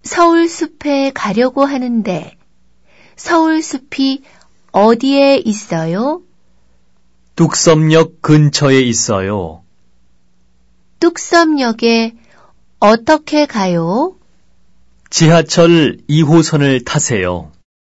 서울숲에 가려고 하는데 서울숲이 어디에 있어요? 뚝섬역 근처에 있어요. 뚝섬역에 어떻게 가요? 지하철 2호선을 타세요.